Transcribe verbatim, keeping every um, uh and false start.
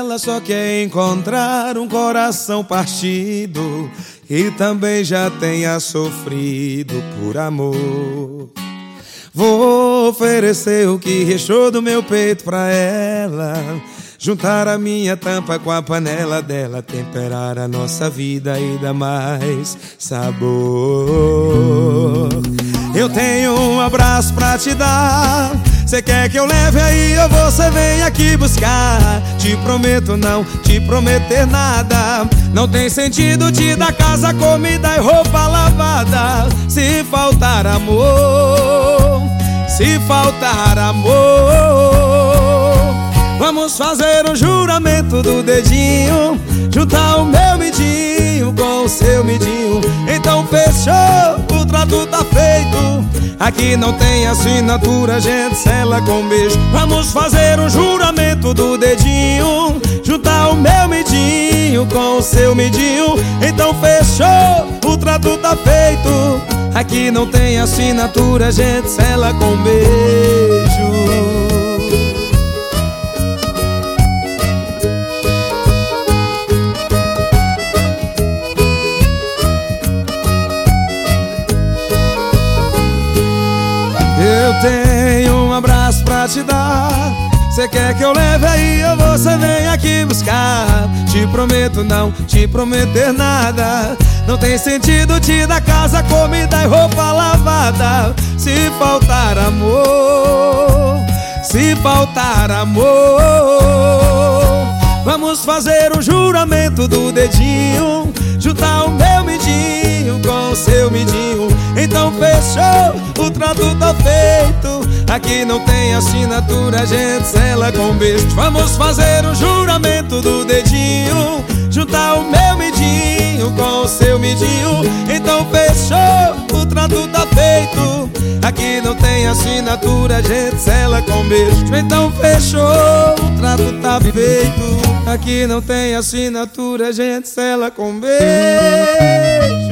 ela só quer encontrar um coração partido e também já tenha sofrido por amor. Vou oferecer o que restou do meu peito pra ela, juntar a minha tampa com a panela dela, temperar a nossa vida e dar mais sabor. Eu tenho um abraço pra te dar, cê quer que eu leve aí ou você vem aqui buscar? Te prometo não te prometer nada, não tem sentido te dar casa, comida e roupa lavada. Se faltar amor, se faltar amor, vamos fazer um juramento do dedinho, juntar o meu midinho com o seu midinho. Então fechou, o trato tá feito, aqui não tem assinatura, gente sela com beijo. Vamos fazer um juramento do dedinho, juntar o meu midinho com o seu midinho. Então fechou, o trato tá feito, aqui não tem assinatura, gente sela com beijo. Eu tenho um abraço pra te dar, cê quer que eu leve aí ou você vem aqui buscar? Te prometo não te prometer nada, não tem sentido te dar casa, comida e roupa lavada. Se faltar amor, se faltar amor, vamos fazer um juramento do dedinho, juntar o meu midinho com o seu midinho. Então fechou, o trato tá feito, aqui não tem assinatura, gente sela com beijo. Vamos fazer um juramento do dedinho, juntar o meu midinho com o seu midinho. Então fechou, o trato tá feito, aqui não tem assinatura, gente sela com beijo. Então fechou, o trato tá feito, aqui não tem assinatura, gente sela com beijo.